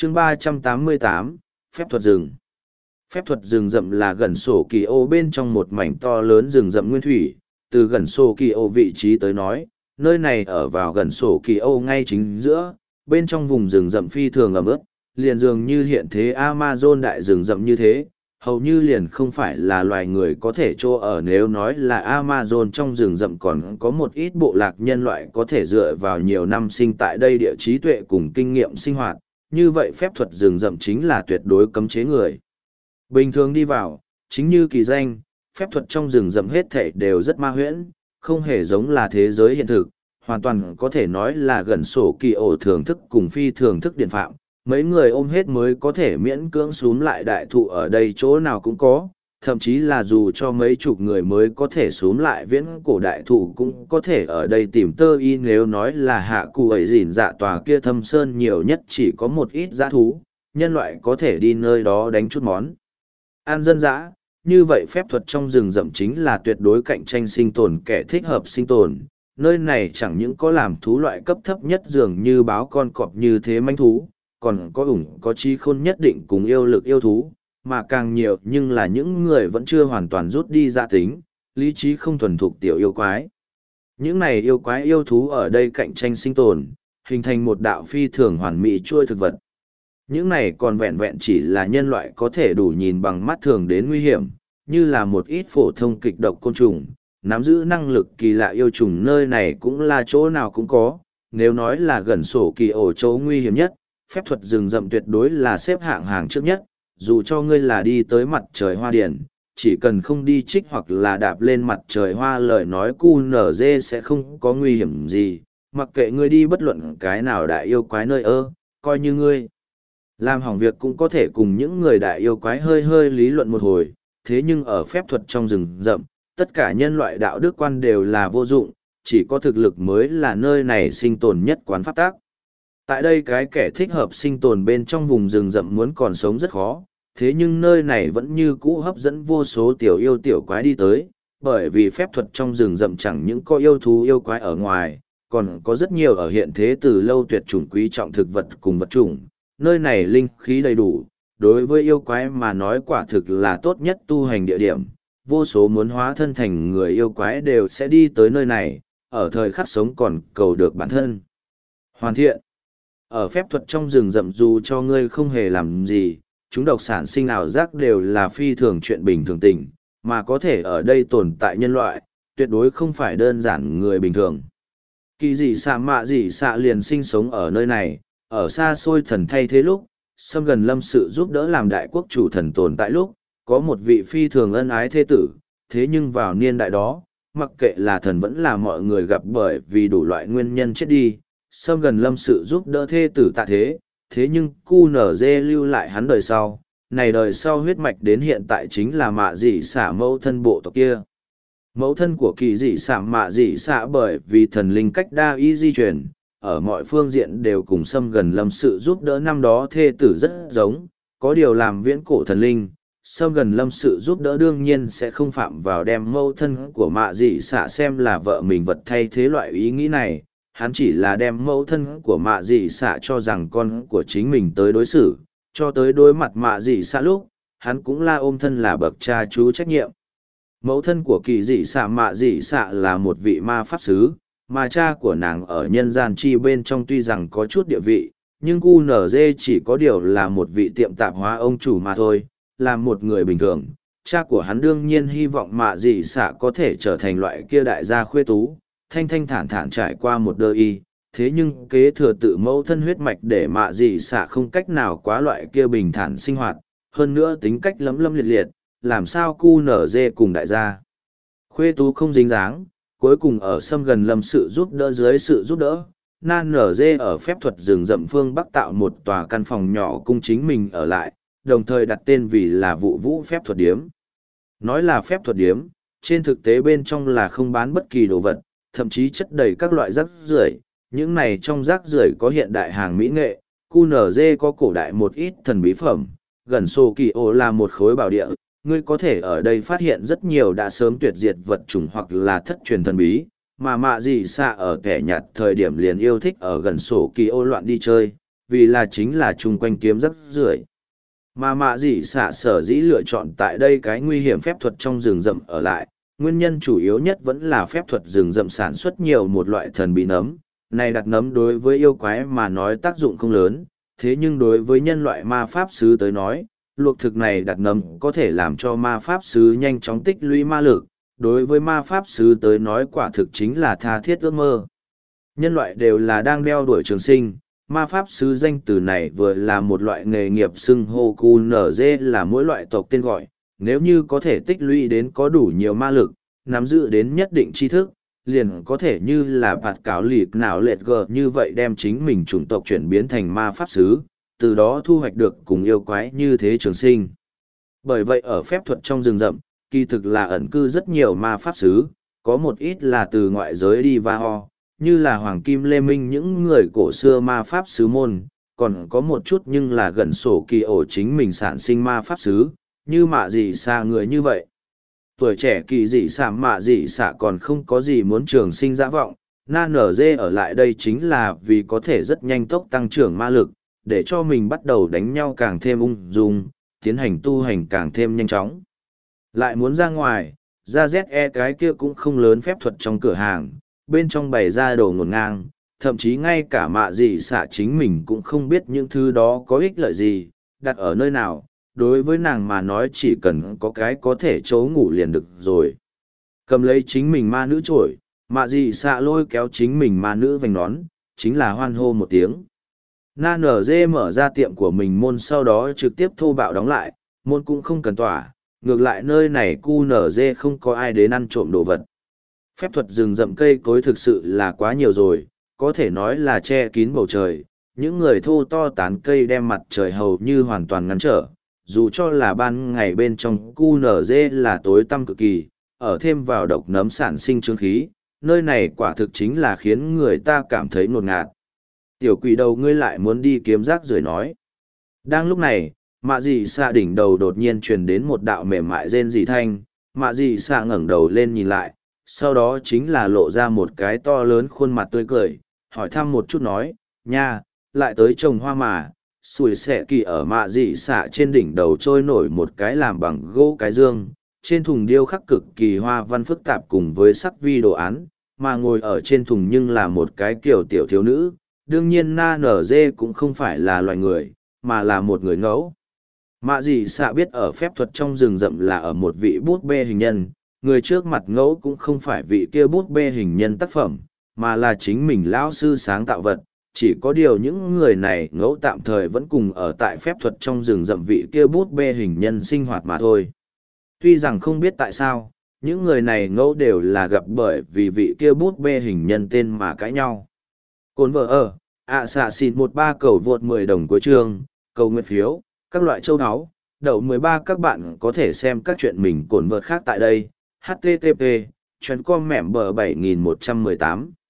chương 388, phép thuật rừng. Phép thuật rừng rậm là gần sổ kỳ ô bên trong một mảnh to lớn rừng rậm nguyên thủy. Từ gần sổ kỳ ô vị trí tới nói, nơi này ở vào gần sổ kỳ ô ngay chính giữa, bên trong vùng rừng rậm phi thường ẩm ướt, liền dường như hiện thế Amazon đại rừng rậm như thế, hầu như liền không phải là loài người có thể chỗ ở. Nếu nói là Amazon trong rừng rậm còn có một ít bộ lạc nhân loại có thể dựa vào nhiều năm sinh tại đây địa trí tuệ cùng kinh nghiệm sinh hoạt, như vậy phép thuật rừng rậm chính là tuyệt đối cấm chế người bình thường đi vào. Chính như kỳ danh, phép thuật trong rừng rậm hết thảy đều rất ma huyễn, không hề giống là thế giới hiện thực, hoàn toàn có thể nói là gần sổ kỳ ổ thưởng thức cùng phi thưởng thức điện phạm. Mấy người ôm hết mới có thể miễn cưỡng xúm lại đại thụ ở đây chỗ nào cũng có, thậm chí là dù cho mấy chục người mới có thể xúm lại viễn cổ đại thụ cũng có thể ở đây tìm tơ y. Nếu nói là hạ cụ ấy dỉn dạ tòa kia thâm sơn nhiều nhất chỉ có một ít dã thú, nhân loại có thể đi nơi đó đánh chút món ăn dân dã. Như vậy phép thuật trong rừng rậm chính là tuyệt đối cạnh tranh sinh tồn kẻ thích hợp sinh tồn. Nơi này chẳng những có làm thú loại cấp thấp nhất dường như báo con cọp như thế manh thú, còn có có trí khôn nhất định cùng yêu lực yêu thú, mà càng nhiều nhưng là những người vẫn chưa hoàn toàn rút đi gia tính, lý trí không thuần thục tiểu yêu quái. Những này yêu quái yêu thú ở đây cạnh tranh sinh tồn, hình thành một đạo phi thường hoàn mỹ chuôi thực vật. Những này còn vẹn vẹn chỉ là nhân loại có thể đủ nhìn bằng mắt thường đến nguy hiểm, như là một ít phổ thông kịch độc côn trùng, nắm giữ năng lực kỳ lạ yêu trùng nơi này cũng là chỗ nào cũng có. Nếu nói là gần sổ kỳ ổ chỗ nguy hiểm nhất, phép thuật rừng rậm tuyệt đối là xếp hạng hàng trước nhất. Dù cho ngươi là đi tới mặt trời hoa điển, chỉ cần không đi trích hoặc là đạp lên mặt trời hoa, lời nói QNZ sẽ không có nguy hiểm gì. Mặc kệ ngươi đi bất luận cái nào đại yêu quái nơi coi như ngươi làm hỏng việc cũng có thể cùng những người đại yêu quái hơi hơi lý luận một hồi. Thế nhưng ở phép thuật trong rừng rậm, tất cả nhân loại đạo đức quan đều là vô dụng, chỉ có thực lực mới là nơi này sinh tồn nhất quán pháp tác. Tại đây cái kẻ thích hợp sinh tồn bên trong vùng rừng rậm muốn còn sống rất khó, thế nhưng nơi này vẫn như cũ hấp dẫn vô số tiểu yêu tiểu quái đi tới, bởi vì phép thuật trong rừng rậm chẳng những có yêu thú yêu quái ở ngoài, còn có rất nhiều ở hiện thế từ lâu tuyệt chủng quý trọng thực vật cùng vật chủng. Nơi này linh khí đầy đủ, đối với yêu quái mà nói quả thực là tốt nhất tu hành địa điểm. Vô số muốn hóa thân thành người yêu quái đều sẽ đi tới nơi này, ở thời khắc sống còn cầu được bản thân hoàn thiện. Ở phép thuật trong rừng rậm dù cho ngươi không hề làm gì, chúng độc sản sinh ảo giác đều là phi thường chuyện bình thường tình, mà có thể ở đây tồn tại nhân loại, tuyệt đối không phải đơn giản người bình thường. Kỳ dị xạ mạ dị xạ liền sinh sống ở nơi này, ở xa xôi thần thay thế lúc, xâm gần lâm sự giúp đỡ làm đại quốc chủ thần tồn tại lúc, có một vị phi thường ân ái thế tử, thế nhưng vào niên đại đó, mặc kệ là thần vẫn là mọi người gặp bởi vì đủ loại nguyên nhân chết đi, xâm gần lâm sự giúp đỡ thê tử tạ thế, thế nhưng QNZ lưu lại hắn đời sau, này đời sau huyết mạch đến hiện tại chính là mạ dị xả mẫu thân bộ tộc kia. Mẫu thân của kỳ dị xả mạ dị xả bởi vì thần linh cách đa y di truyền, ở mọi phương diện đều cùng xâm gần lâm sự giúp đỡ năm đó thê tử rất giống, có điều làm viễn cổ thần linh. Xâm gần lâm sự giúp đỡ đương nhiên sẽ không phạm vào đem mẫu thân của mạ dị xạ xem là vợ mình vật thay thế loại ý nghĩ này, hắn chỉ là đem mẫu thân của mạ dị xạ cho rằng con của chính mình tới đối xử, cho tới đối mặt mạ dị xạ lúc, hắn cũng là ôm thân là bậc cha chú trách nhiệm. Mẫu thân của kỳ dị xạ mạ dị xạ là một vị ma pháp sứ, mà cha của nàng ở nhân gian chi bên trong tuy rằng có chút địa vị, nhưng QNZ chỉ có điều là một vị tiệm tạp hóa ông chủ mà thôi. Làm một người bình thường, cha của hắn đương nhiên hy vọng mạ dị xạ có thể trở thành loại kia đại gia khuê tú, thanh thanh thản thản trải qua một đời y, thế nhưng kế thừa tự mẫu thân huyết mạch để mạ dị xạ không cách nào quá loại kia bình thản sinh hoạt, hơn nữa tính cách lấm lâm liệt liệt, làm sao QNZ cùng đại gia khuê tú không dính dáng, cuối cùng ở xâm gần lâm sự giúp đỡ dưới sự giúp đỡ. Nan NG ở phép thuật rừng rậm phương Bắc tạo một tòa căn phòng nhỏ cung chính mình ở lại, đồng thời đặt tên vì là vụ vũ phép thuật điếm. Nói là phép thuật điếm, trên thực tế bên trong là không bán bất kỳ đồ vật, thậm chí chất đầy các loại rác rưởi. Những này trong rác rưởi có hiện đại hàng mỹ nghệ, QNZ có cổ đại một ít thần bí phẩm, gần sổ kỳ ô là một khối bảo địa. Ngươi có thể ở đây phát hiện rất nhiều đã sớm tuyệt diệt vật chủng hoặc là thất truyền thần bí, mà mạ gì xạ ở kẻ nhạt thời điểm liền yêu thích ở gần sổ kỳ ô loạn đi chơi. vì là chính là chung quanh kiếm rất rưởi. Mà mạ dị xạ sở dĩ lựa chọn tại đây cái nguy hiểm phép thuật trong rừng rậm ở lại, nguyên nhân chủ yếu nhất vẫn là phép thuật rừng rậm sản xuất nhiều một loại thần bí nấm. Này đặt nấm đối với yêu quái mà nói tác dụng không lớn, thế nhưng đối với nhân loại ma pháp sư tới nói, luộc thực này đặt nấm có thể làm cho ma pháp sư nhanh chóng tích lũy ma lực, đối với ma pháp sư tới nói quả thực chính là tha thiết ước mơ. Nhân loại đều là đang đeo đuổi trường sinh, ma pháp sư danh từ này vừa là một loại nghề nghiệp xưng hô cu nở dê là mỗi loại tộc tên gọi, nếu như có thể tích lũy đến có đủ nhiều ma lực, nắm giữ đến nhất định tri thức, liền có thể như là bạt cáo lịp nào lệch gờ như vậy đem chính mình chủng tộc chuyển biến thành ma pháp sư, từ đó thu hoạch được cùng yêu quái như thế trường sinh. Bởi vậy ở phép thuật trong rừng rậm, kỳ thực là ẩn cư rất nhiều ma pháp sư, có một ít là từ ngoại giới đi va ho, như là Hoàng Kim Lê Minh những người cổ xưa ma pháp sứ môn, còn có một chút nhưng là gần sổ kỳ ổ chính mình sản sinh ma pháp sứ, như mạ dị xạ người như vậy. Tuổi trẻ kỳ dị xạ mạ dị xạ còn không có gì muốn trường sinh dã vọng, na nở dê ở lại đây chính là vì có thể rất nhanh tốc tăng trưởng ma lực, để cho mình bắt đầu đánh nhau càng thêm ung dung, tiến hành tu hành càng thêm nhanh chóng. Lại muốn ra ngoài, ra ZE cái kia cũng không lớn phép thuật trong cửa hàng, bên trong bày ra đồ ngổn ngang, thậm chí ngay cả mạ dị xạ chính mình cũng không biết những thứ đó có ích lợi gì, đặt ở nơi nào, đối với nàng mà nói chỉ cần có cái có thể chỗ ngủ liền được rồi. Cầm lấy chính mình ma nữ trổi, mạ dị xạ lôi kéo chính mình ma nữ vành nón, chính là hoan hô một tiếng. Na nở dê mở ra tiệm của mình môn sau đó trực tiếp thô bạo đóng lại, môn cũng không cần tỏa, ngược lại nơi này cu nở dê không có ai đến ăn trộm đồ vật. Phép thuật rừng rậm cây cối thực sự là quá nhiều rồi, có thể nói là che kín bầu trời, những người thô to tán cây đem mặt trời hầu như hoàn toàn ngăn trở, dù cho là ban ngày bên trong cu nở dê là tối tăm cực kỳ, ở thêm vào độc nấm sản sinh trương khí, nơi này quả thực chính là khiến người ta cảm thấy ngột ngạt. Tiểu quỷ đầu ngươi lại muốn đi kiếm rác rưởi nói. Đang lúc này, mạ dị xạ đỉnh đầu đột nhiên truyền đến một đạo mềm mại rên rỉ thanh, mạ dị xạ ngẩng đầu lên nhìn lại, sau đó chính là lộ ra một cái to lớn khuôn mặt tươi cười, hỏi thăm một chút nói, nha, lại tới trồng hoa mà, sủi xẻ kỳ ở mạ dị xạ trên đỉnh đầu trôi nổi một cái làm bằng gỗ cái dương, trên thùng điêu khắc cực kỳ hoa văn phức tạp cùng với sắc vi đồ án, mà ngồi ở trên thùng nhưng là một cái kiểu tiểu thiếu nữ, đương nhiên na nở dê cũng không phải là loài người, mà là một người ngẫu. Mạ dị xạ biết ở phép thuật trong rừng rậm là ở một vị bút bê hình nhân, người trước mặt ngẫu cũng không phải vị kia bút bê hình nhân tác phẩm, mà là chính mình lão sư sáng tạo vật, chỉ có điều những người này ngẫu tạm thời vẫn cùng ở tại phép thuật trong rừng rậm vị kia bút bê hình nhân sinh hoạt mà thôi. Tuy rằng không biết tại sao, những người này ngẫu đều là gặp bởi vì vị kia bút bê hình nhân tên mà cãi nhau. Cồn vợ ở, xạ xin 13 cầu vượt 10 đồng cuối chương, cầu nguyện phiếu, các loại châu áo, đậu 13 các bạn có thể xem các chuyện mình cồn vợt khác tại đây. HTTP, chuyến com mẻm bờ 7118.